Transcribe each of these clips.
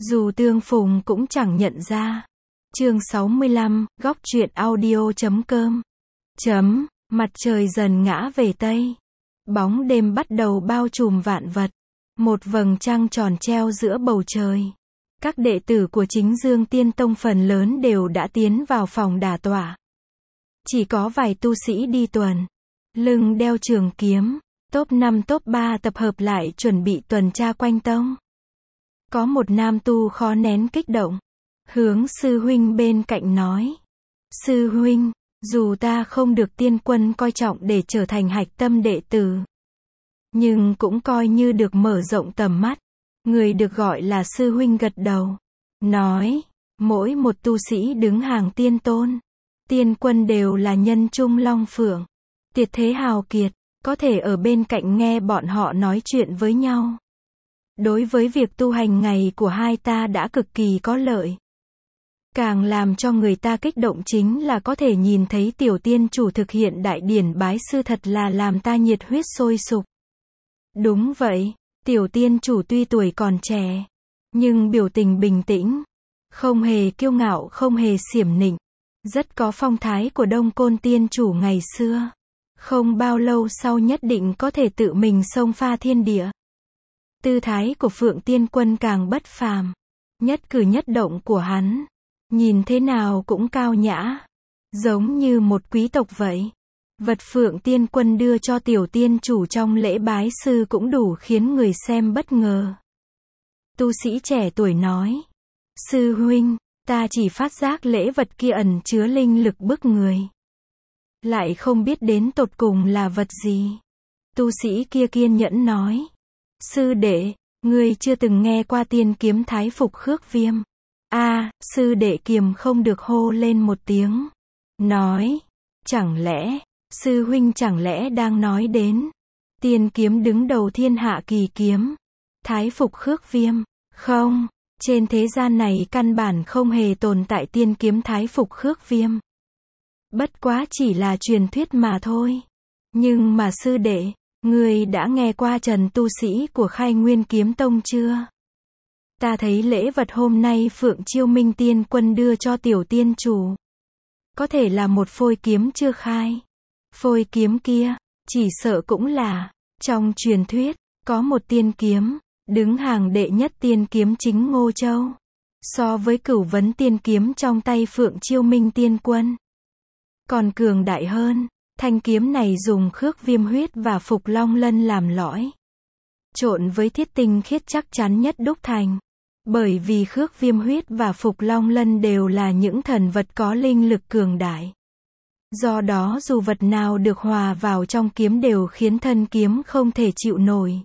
Dù tương phùng cũng chẳng nhận ra. Chương 65, góc truyện audio.com. Mặt trời dần ngã về Tây. Bóng đêm bắt đầu bao trùm vạn vật. Một vầng trăng tròn treo giữa bầu trời. Các đệ tử của Chính Dương Tiên Tông phần lớn đều đã tiến vào phòng đả tọa. Chỉ có vài tu sĩ đi tuần. Lưng đeo trường kiếm. Top 5 top 3 tập hợp lại chuẩn bị tuần tra quanh tông. Có một nam tu khó nén kích động. Hướng sư huynh bên cạnh nói. Sư huynh, dù ta không được tiên quân coi trọng để trở thành hạch tâm đệ tử, nhưng cũng coi như được mở rộng tầm mắt. Người được gọi là sư huynh gật đầu. Nói, mỗi một tu sĩ đứng hàng tiên tôn, tiên quân đều là nhân trung long phượng. Tuyệt thế hào kiệt, có thể ở bên cạnh nghe bọn họ nói chuyện với nhau. Đối với việc tu hành ngày của hai ta đã cực kỳ có lợi. Càng làm cho người ta kích động chính là có thể nhìn thấy tiểu tiên chủ thực hiện đại điển bái sư, thật là làm ta nhiệt huyết sôi sục. Đúng vậy, tiểu tiên chủ tuy tuổi còn trẻ, nhưng biểu tình bình tĩnh, không hề kiêu ngạo, không hề xiểm nịnh, rất có phong thái của Đông Côn tiên chủ ngày xưa. Không bao lâu sau nhất định có thể tự mình xông pha thiên địa. Tư thái của Phượng Tiên Quân càng bất phàm. Nhất cử nhất động của hắn, nhìn thế nào cũng cao nhã, giống như một quý tộc vậy. Vật Phượng Tiên Quân đưa cho tiểu tiên chủ trong lễ bái sư cũng đủ khiến người xem bất ngờ. Tu sĩ trẻ tuổi nói, sư huynh, ta chỉ phát giác lễ vật kia ẩn chứa linh lực bức người, lại không biết đến tột cùng là vật gì. Tu sĩ kia kiên nhẫn nói, sư đệ, ngươi chưa từng nghe qua tiên kiếm thái phục khước viêm. Sư đệ kiềm không được hô lên một tiếng. Nói, chẳng lẽ, sư huynh chẳng lẽ đang nói đến tiên kiếm đứng đầu thiên hạ kỳ kiếm, thái phục khước viêm? Không, trên thế gian này căn bản không hề tồn tại tiên kiếm thái phục khước viêm. Bất quá chỉ là truyền thuyết mà thôi. Nhưng mà sư đệ, ngươi đã nghe qua Trần tu sĩ của Khai Nguyên Kiếm Tông chưa? Ta thấy lễ vật hôm nay Phượng Chiêu Minh Tiên Quân đưa cho tiểu tiên chủ, có thể là một phôi kiếm chưa khai. Phôi kiếm kia, chỉ sợ cũng là, trong truyền thuyết, có một tiên kiếm, đứng hàng đệ nhất tiên kiếm chính Ngô Châu. So với Cửu Vấn tiên kiếm trong tay Phượng Chiêu Minh Tiên Quân, còn cường đại hơn. Thanh kiếm này dùng khước viêm huyết và Phục Long Lân làm lõi, trộn với thiết tinh khiết chắc chắn nhất đúc thành. Bởi vì khước viêm huyết và Phục Long Lân đều là những thần vật có linh lực cường đại. Do đó dù vật nào được hòa vào trong kiếm đều khiến thân kiếm không thể chịu nổi.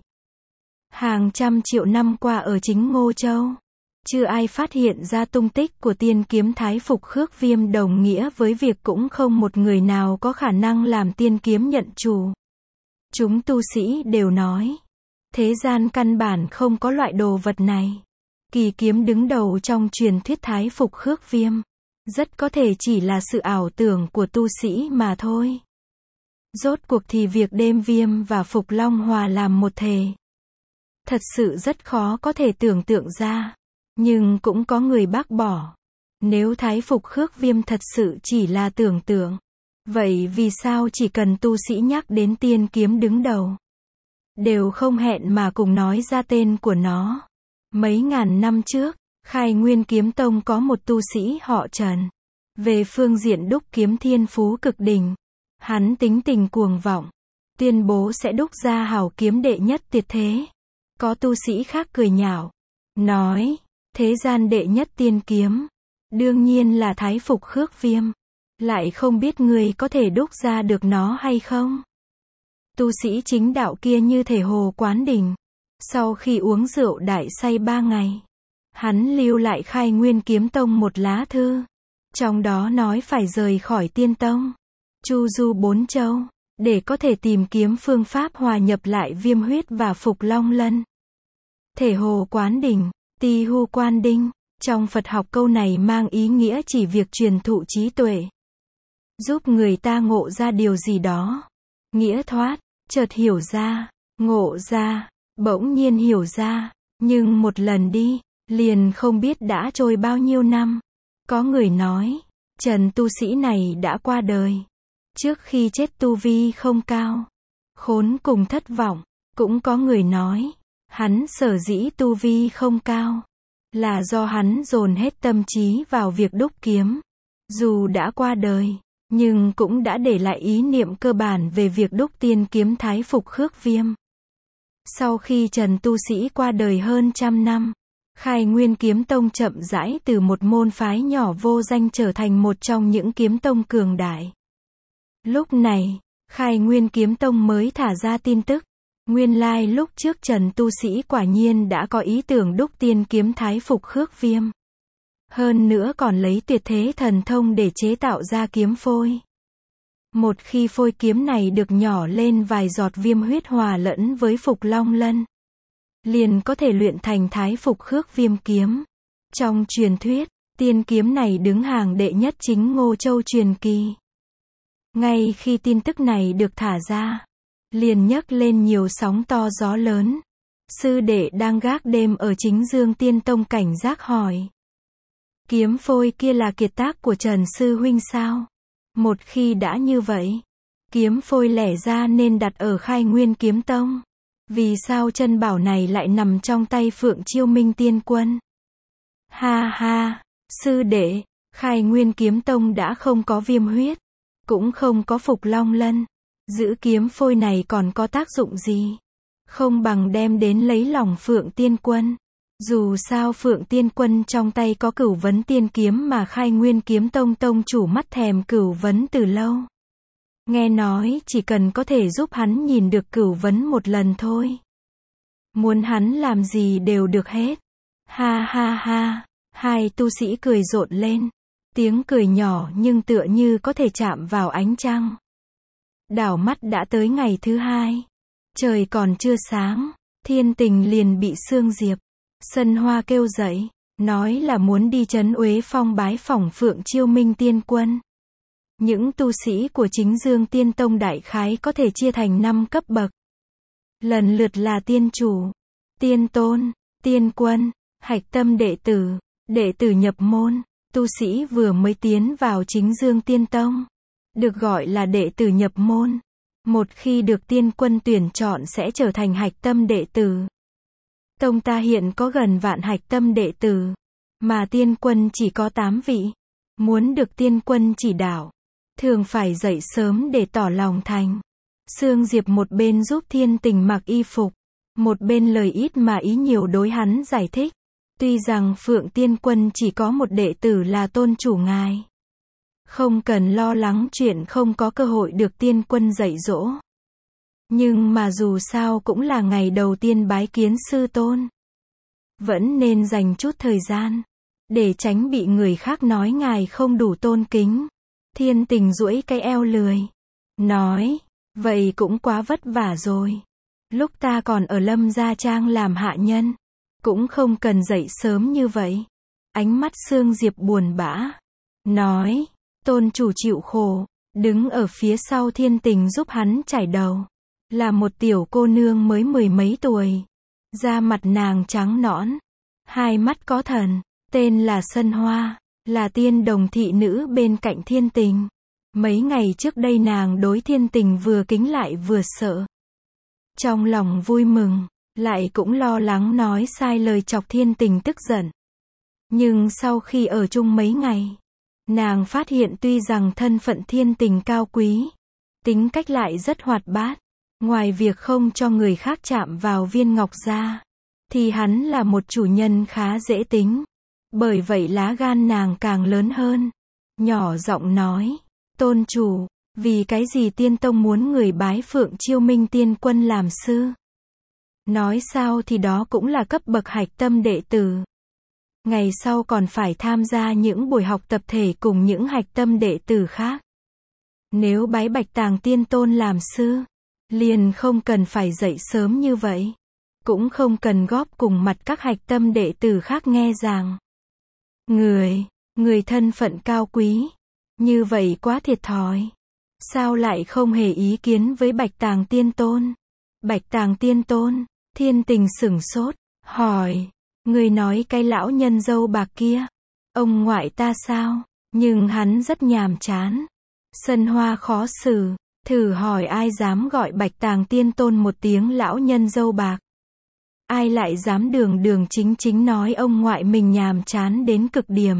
Hàng trăm triệu năm qua ở chính Ngô Châu, chưa ai phát hiện ra tung tích của tiên kiếm thái phục khước viêm, đồng nghĩa với việc cũng không một người nào có khả năng làm tiên kiếm nhận chủ. Chúng tu sĩ đều nói, thế gian căn bản không có loại đồ vật này. Kỳ kiếm đứng đầu trong truyền thuyết thái phục khước viêm, rất có thể chỉ là sự ảo tưởng của tu sĩ mà thôi. Rốt cuộc thì việc đêm viêm và Phục Long hòa làm một thể, thật sự rất khó có thể tưởng tượng ra. Nhưng cũng có người bác bỏ. Nếu thái phục khước viêm thật sự chỉ là tưởng tượng, vậy vì sao chỉ cần tu sĩ nhắc đến tiên kiếm đứng đầu, đều không hẹn mà cùng nói ra tên của nó? Mấy ngàn năm trước, Khai Nguyên Kiếm Tông có một tu sĩ họ Trần. Về phương diện đúc kiếm thiên phú cực đỉnh. Hắn tính tình cuồng vọng, tuyên bố sẽ đúc ra hảo kiếm đệ nhất tuyệt thế. Có tu sĩ khác cười nhạo, nói, thế gian đệ nhất tiên kiếm, đương nhiên là thái phục khước viêm. Lại không biết người có thể đúc ra được nó hay không? Tu sĩ chính đạo kia như thể hồ quán đỉnh. Sau khi uống rượu đại say 3 ngày, hắn lưu lại Khai Nguyên Kiếm Tông một lá thư. Trong đó nói phải rời khỏi tiên tông, chu du 4 châu, để có thể tìm kiếm phương pháp hòa nhập lại viêm huyết và Phục Long Lân. Thể hồ quán đỉnh, ti hu quan đinh. Trong Phật học câu này mang ý nghĩa chỉ việc truyền thụ trí tuệ, giúp người ta ngộ ra điều gì đó. Nghĩa thoát, chợt hiểu ra, ngộ ra, bỗng nhiên hiểu ra. Nhưng một lần đi, Liền không biết đã trôi bao nhiêu năm. Có người nói, Trần tu sĩ này đã qua đời. Trước khi chết tu vi không cao. Khốn cùng thất vọng. Cũng có người nói, hắn sở dĩ tu vi không cao. Là do hắn dồn hết tâm trí vào việc đúc kiếm. Dù đã qua đời, nhưng cũng đã để lại ý niệm cơ bản về việc đúc tiên kiếm thái phục Khước Viêm. Sau khi Trần tu sĩ qua đời hơn 100 năm, Khai Nguyên Kiếm Tông chậm rãi từ một môn phái nhỏ vô danh trở thành một trong những kiếm tông cường đại. Lúc này, Khai Nguyên Kiếm Tông mới thả ra tin tức. Nguyên lai lúc trước Trần tu sĩ quả nhiên đã có ý tưởng đúc tiên kiếm thái phục Khước Viêm. Hơn nữa còn lấy tuyệt thế thần thông để chế tạo ra kiếm phôi. Một khi phôi kiếm này được nhỏ lên vài giọt viêm huyết hòa lẫn với Phục Long Lân, liền có thể luyện thành thái phục Khước Viêm kiếm. Trong truyền thuyết, tiên kiếm này đứng hàng đệ nhất chính Ngô Châu truyền kỳ. Ngay khi tin tức này được thả ra, liền nhấc lên nhiều sóng to gió lớn. Sư đệ đang gác đêm ở Chính Dương Tiên Tông cảnh giác hỏi. Kiếm phôi kia là kiệt tác của Trần Sư Huynh sao? Một khi đã như vậy, kiếm phôi lẽ ra nên đặt ở Khai Nguyên Kiếm Tông. Vì sao chân bảo này lại nằm trong tay Phượng Chiêu Minh Tiên Quân? Ha ha, sư đệ, Khai Nguyên Kiếm Tông đã không có viêm huyết, cũng không có Phục Long Lân. Giữ kiếm phôi này còn có tác dụng gì? Không bằng đem đến lấy lòng Phượng Tiên Quân. Dù sao Phượng Tiên Quân trong tay có Cửu Vấn Tiên Kiếm mà Khai Nguyên Kiếm Tông tông chủ mắt thèm Cửu Vấn từ lâu. Nghe nói chỉ cần có thể giúp hắn nhìn được Cửu Vấn một lần thôi. Muốn hắn làm gì đều được hết. Ha ha ha, hai tu sĩ cười rộn lên. Tiếng cười nhỏ nhưng tựa như có thể chạm vào ánh trăng. Đảo mắt đã tới ngày thứ hai. Trời còn chưa sáng, Thiên Tình liền bị Sương Diệp, Sân Hoa kêu dậy, nói là muốn đi trấn Uế Phong bái phỏng Phượng Chiêu Minh Tiên Quân. Những tu sĩ của Chính Dương Tiên Tông đại khái có thể chia thành 5 cấp bậc. Lần lượt là Tiên Chủ, Tiên Tôn, Tiên Quân, Hạch Tâm đệ tử nhập môn, tu sĩ vừa mới tiến vào Chính Dương Tiên Tông. Được gọi là đệ tử nhập môn. Một khi được Tiên Quân tuyển chọn sẽ trở thành Hạch Tâm đệ tử. Tông ta hiện có gần vạn Hạch Tâm đệ tử, mà Tiên Quân chỉ có 8 vị. Muốn được Tiên Quân chỉ đạo, thường phải dậy sớm để tỏ lòng thành. Sương Diệp một bên giúp Thiên Tình mặc y phục, một bên lời ít mà ý nhiều đối hắn giải thích. Tuy rằng Phượng Tiên Quân chỉ có một đệ tử là tôn chủ ngài, không cần lo lắng chuyện không có cơ hội được Tiên Quân dạy dỗ. Nhưng mà dù sao cũng là ngày đầu tiên bái kiến sư tôn. Vẫn nên dành chút thời gian, để tránh bị người khác nói ngài không đủ tôn kính. Thiên Tình duỗi cái eo lười, nói, vậy cũng quá vất vả rồi. Lúc ta còn ở Lâm Gia Trang làm hạ nhân, cũng không cần dậy sớm như vậy. Ánh mắt Sương Diệp buồn bã, nói, tôn chủ chịu khổ, đứng ở phía sau Thiên Tình giúp hắn chải đầu. Là một tiểu cô nương mới 10 mấy tuổi. Da mặt nàng trắng nõn, hai mắt có thần, tên là Sân Hoa, là tiên đồng thị nữ bên cạnh Thiên Tình. Mấy ngày trước đây nàng đối Thiên Tình vừa kính lại vừa sợ. Trong lòng vui mừng, lại cũng lo lắng nói sai lời chọc Thiên Tình tức giận. Nhưng sau khi ở chung mấy ngày, nàng phát hiện tuy rằng thân phận Thiên Tình cao quý, tính cách lại rất hoạt bát. Ngoài việc không cho người khác chạm vào viên ngọc ra, thì hắn là một chủ nhân khá dễ tính. Bởi vậy lá gan nàng càng lớn hơn. Nhỏ giọng nói, tôn chủ, vì cái gì Tiên Tông muốn người bái Phượng Chiêu Minh Tiên Quân làm sư? Nói sao thì đó cũng là cấp bậc Hạch Tâm đệ tử. Ngày sau còn phải tham gia những buổi học tập thể cùng những Hạch Tâm đệ tử khác. Nếu bái Bạch Tàng Tiên Tôn làm sư, liền không cần phải dậy sớm như vậy. Cũng không cần góp cùng mặt các Hạch Tâm đệ tử khác nghe giảng. Người thân phận cao quý, như vậy quá thiệt thòi. Sao lại không hề ý kiến với Bạch Tàng Tiên Tôn? Bạch Tàng Tiên Tôn, Thiên Tình sửng sốt, hỏi, Người nói cái lão nhân dâu bạc kia, ông ngoại ta sao? Nhưng hắn rất nhàm chán. Sân Hoa khó xử, thử hỏi ai dám gọi Bạch Tàng Tiên Tôn một tiếng lão nhân dâu bạc. Ai lại dám đường đường chính chính nói ông ngoại mình nhàm chán đến cực điểm.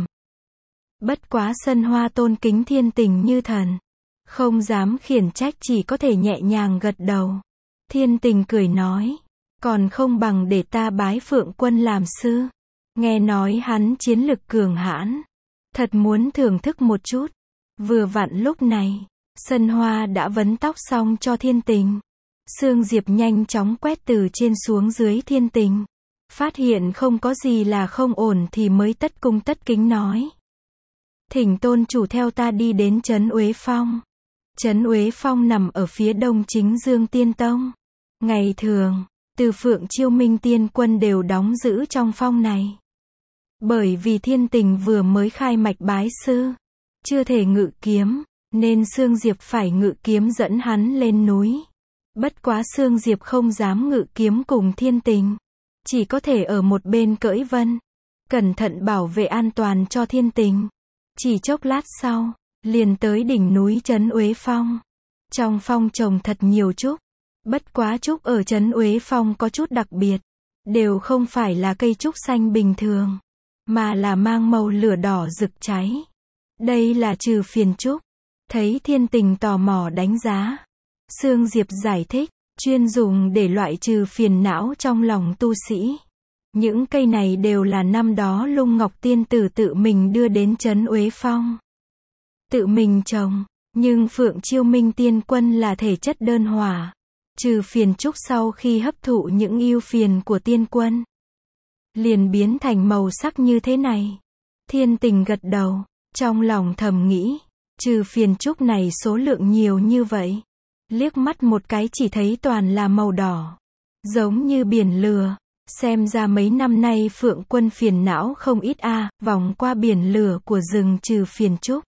Bất quá Sân Hoa tôn kính Thiên Tình như thần, không dám khiển trách, chỉ có thể nhẹ nhàng gật đầu. Thiên Tình cười nói, còn không bằng để ta bái Phượng Quân làm sư. Nghe nói hắn chiến lực cường hãn, thật muốn thưởng thức một chút. Vừa vặn lúc này, Sân Hoa đã vấn tóc xong cho Thiên Tình. Sương Diệp nhanh chóng quét từ trên xuống dưới Thiên Tình. Phát hiện không có gì là không ổn thì mới tất cung tất kính nói. Thỉnh tôn chủ theo ta đi đến Trấn Uế Phong. Trấn Uế Phong nằm ở phía đông Chính Dương Tiên Tông. Ngày thường, Từ Phượng Chiêu Minh Tiên Quân đều đóng giữ trong phong này. Bởi vì Thiên Tình vừa mới khai mạch bái sư, chưa thể ngự kiếm, nên Sương Diệp phải ngự kiếm dẫn hắn lên núi. Bất quá Sương Diệp không dám ngự kiếm cùng Thiên Tình, chỉ có thể ở một bên cưỡi vân, cẩn thận bảo vệ an toàn cho Thiên Tình. Chỉ chốc lát sau, liền tới đỉnh núi Trấn Uế Phong. Trong phong trồng thật nhiều trúc. Bất quá trúc ở Trấn Uế Phong có chút đặc biệt, đều không phải là cây trúc xanh bình thường, mà là mang màu lửa đỏ rực cháy. Đây là trừ phiền trúc. Thấy Thiên Tình tò mò đánh giá, Sương Diệp giải thích, chuyên dùng để loại trừ phiền não trong lòng tu sĩ. Những cây này đều là năm đó Lung Ngọc Tiên Tử tự mình đưa đến Trấn Uế Phong. Tự mình trồng, nhưng Phượng Chiêu Minh Tiên Quân là thể chất đơn hỏa. Trừ phiền trúc sau khi hấp thụ những ưu phiền của tiên quân, liền biến thành màu sắc như thế này. Thiên Tình gật đầu, trong lòng thầm nghĩ, trừ phiền trúc này số lượng nhiều như vậy. Liếc mắt một cái chỉ thấy toàn là màu đỏ, giống như biển lửa. Xem ra mấy năm nay Phượng Quân phiền não không ít vòng qua biển lửa của rừng trừ phiền trúc.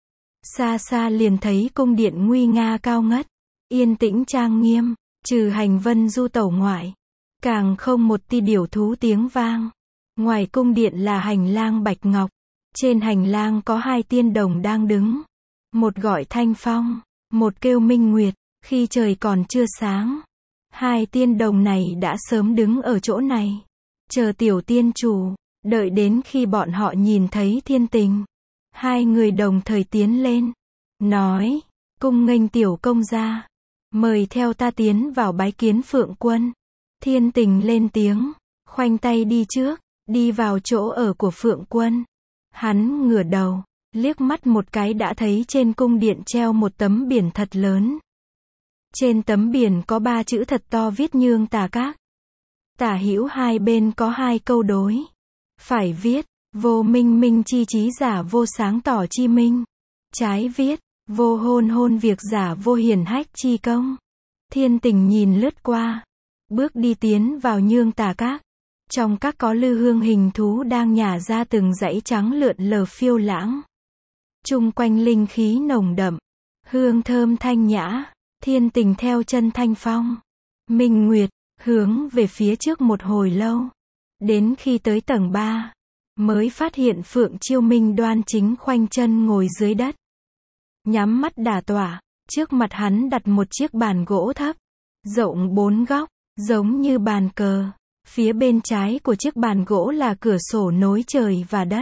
Xa xa liền thấy cung điện nguy nga cao ngất, yên tĩnh trang nghiêm, trừ hành vân du tẩu ngoại, càng không một ti điểu thú tiếng vang. Ngoài cung điện là hành lang bạch ngọc, trên hành lang có hai tiên đồng đang đứng. Một gọi Thanh Phong, một kêu Minh Nguyệt. Khi trời còn chưa sáng, hai tiên đồng này đã sớm đứng ở chỗ này, chờ tiểu tiên chủ. Đợi đến khi bọn họ nhìn thấy Thiên Tình, hai người đồng thời tiến lên, nói, cung nghênh tiểu công gia, mời theo ta tiến vào bái kiến Phượng Quân. Thiên Tình lên tiếng, khoanh tay đi trước, đi vào chỗ ở của Phượng Quân. Hắn ngửa đầu, liếc mắt một cái đã thấy trên cung điện treo một tấm biển thật lớn. Trên tấm biển có 3 chữ thật to viết Nhương Tà Các. Tả hữu hai bên có 2 câu đối. Phải viết, vô minh minh chi trí giả vô sáng tỏ chi minh. Trái viết, vô hôn hôn việc giả vô hiển hách chi công. Thiên Tình nhìn lướt qua, bước đi tiến vào Nhương Tà Các. Trong các có lư hương hình thú đang nhả ra từng dãy trắng lượn lờ phiêu lãng. Chung quanh linh khí nồng đậm, hương thơm thanh nhã. Thiên Tình theo chân Thanh Phong, Minh Nguyệt, hướng về phía trước một hồi lâu. Đến khi tới tầng 3, mới phát hiện Phượng Chiêu Minh đoan chính khoanh chân ngồi dưới đất. Nhắm mắt đả tọa, trước mặt hắn đặt một chiếc bàn gỗ thấp, rộng 4 góc, giống như bàn cờ. Phía bên trái của chiếc bàn gỗ là cửa sổ nối trời và đất.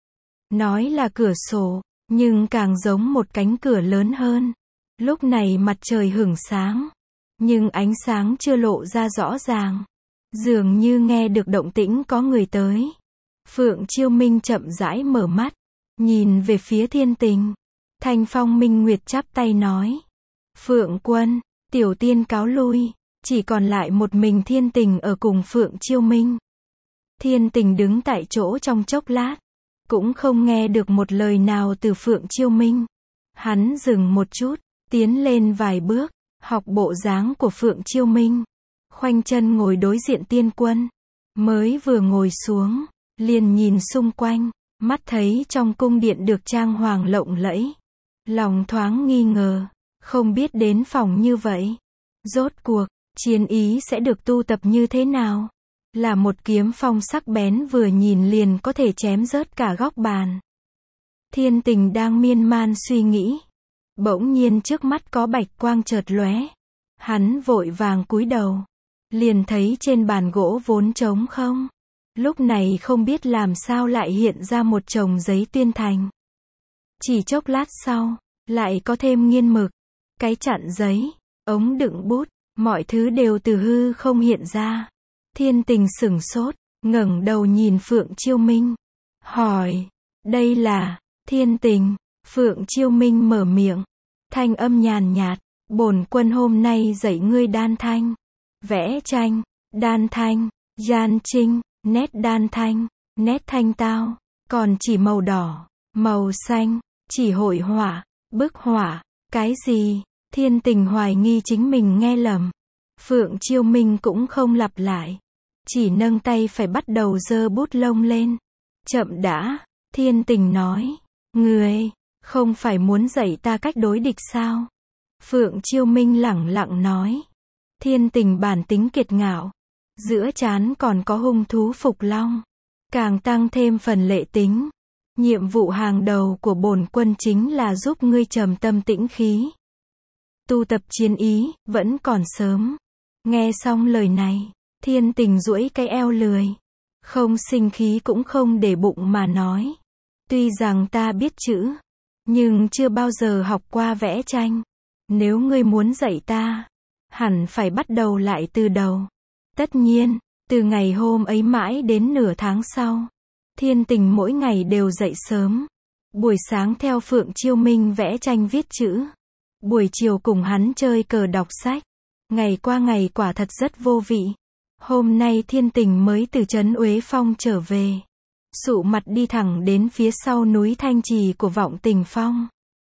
Nói là cửa sổ, nhưng càng giống một cánh cửa lớn hơn. Lúc này mặt trời hửng sáng, nhưng ánh sáng chưa lộ ra rõ ràng. Dường như nghe được động tĩnh có người tới. Phượng Chiêu Minh chậm rãi mở mắt, nhìn về phía Thiên Tình. Thanh Phong Minh Nguyệt chắp tay nói, Phượng Quân, tiểu tiên cáo lui. Chỉ còn lại một mình Thiên Tình ở cùng Phượng Chiêu Minh. Thiên Tình đứng tại chỗ trong chốc lát, cũng không nghe được một lời nào từ Phượng Chiêu Minh. Hắn dừng một chút, tiến lên vài bước, học bộ dáng của Phượng Chiêu Minh, khoanh chân ngồi đối diện tiên quân. Mới vừa ngồi xuống, liền nhìn xung quanh, mắt thấy trong cung điện được trang hoàng lộng lẫy. Lòng thoáng nghi ngờ, không biết đến phòng như vậy, rốt cuộc, chiến ý sẽ được tu tập như thế nào? là một kiếm phong sắc bén vừa nhìn liền có thể chém rớt cả góc bàn. Thiên Tình đang miên man suy nghĩ. Bỗng nhiên trước mắt có bạch quang chợt lóe. Hắn vội vàng cúi đầu. Liền thấy trên bàn gỗ vốn trống không. Lúc này không biết làm sao lại hiện ra một chồng giấy tuyên thành. Chỉ chốc lát sau, lại có thêm nghiên mực, cái chặn giấy, ống đựng bút, mọi thứ đều từ hư không hiện ra. Thiên Tình sửng sốt, ngẩng đầu nhìn Phượng Chiêu Minh. Hỏi, đây là, Thiên Tình, Phượng Chiêu Minh mở miệng. Thanh âm nhàn nhạt, bổn quân hôm nay dạy ngươi đan thanh. Vẽ tranh, đan thanh, gian trinh, nét đan thanh, nét thanh tao, còn chỉ màu đỏ, màu xanh, chỉ hội họa, bức họa, cái gì? Thiên Tình hoài nghi chính mình nghe lầm. Phượng Chiêu Minh cũng không lặp lại. Chỉ nâng tay phải bắt đầu giơ bút lông lên. Chậm đã, Thiên Tình nói. Ngươi, không phải muốn dạy ta cách đối địch sao? Phượng Chiêu Minh lẳng lặng nói. Thiên Tình bản tính kiệt ngạo. Giữa trán còn có hung thú phục long. Càng tăng thêm phần lệ tính. Nhiệm vụ hàng đầu của bổn quân chính là giúp ngươi trầm tâm tĩnh khí. Tu tập chiến ý, vẫn còn sớm. Nghe xong lời này, Thiên Tình duỗi cái eo lười. Không sinh khí cũng không để bụng mà nói. Tuy rằng ta biết chữ, nhưng chưa bao giờ học qua vẽ tranh. Nếu ngươi muốn dạy ta, hẳn phải bắt đầu lại từ đầu. Tất nhiên, từ ngày hôm ấy mãi đến nửa tháng sau, Thiên Tình mỗi ngày đều dậy sớm. Buổi sáng theo Phượng Chiêu Minh vẽ tranh viết chữ. Buổi chiều cùng hắn chơi cờ đọc sách. Ngày qua ngày quả thật rất vô vị. Hôm nay Thiên Tình mới từ trấn Uế Phong trở về. Sụ mặt đi thẳng đến phía sau núi Thanh Trì của Vọng Tình Phong.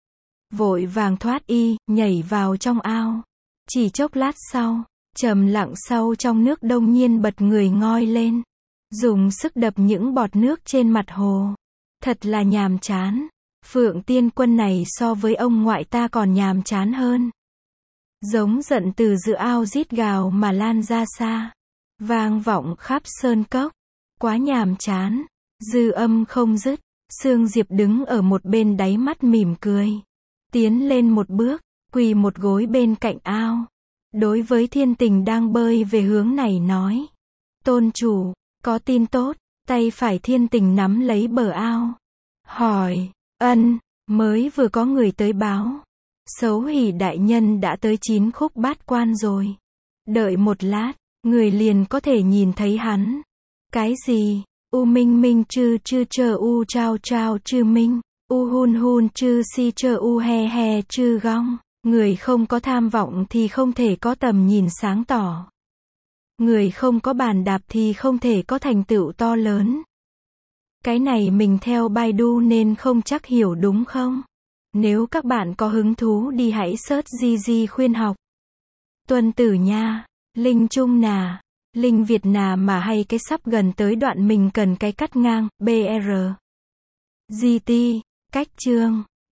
Vội vàng thoát y, nhảy vào trong ao. Chỉ chốc lát sau, trầm lặng sau trong nước đông nhiên bật người ngoi lên. Dùng sức đập những bọt nước trên mặt hồ. Thật là nhàm chán. Phượng Tiên Quân này so với ông ngoại ta còn nhàm chán hơn. Giống giận từ giữa ao rít gào mà lan ra xa. Vang vọng khắp sơn cốc. Quá nhàm chán. Dư âm không dứt. Sương Diệp đứng ở một bên đáy mắt mỉm cười. Tiến lên một bước, quỳ một gối bên cạnh ao. Đối với Thiên Tình đang bơi về hướng này nói. Tôn chủ, có tin tốt. Tay phải Thiên Tình nắm lấy bờ ao. Hỏi, ân, mới vừa có người tới báo. Xấu Hỉ đại nhân đã tới 9 khúc bát quan rồi. Đợi một lát, người liền có thể nhìn thấy hắn. Cái gì? U minh minh chư chư chơ u trao trao chư minh. U hun hun chư si chơ u he he chư gong. Người không có tham vọng thì không thể có tầm nhìn sáng tỏ. Người không có bàn đạp thì không thể có thành tựu to lớn. Cái này mình theo Baidu nên không chắc hiểu đúng không? Nếu các bạn có hứng thú đi hãy search GG khuyên học. Tuân tử nha, Linh Trung nà, Linh Việt nà mà hay cái sắp gần tới đoạn mình cần cái cắt ngang, BR. GT, cách chương.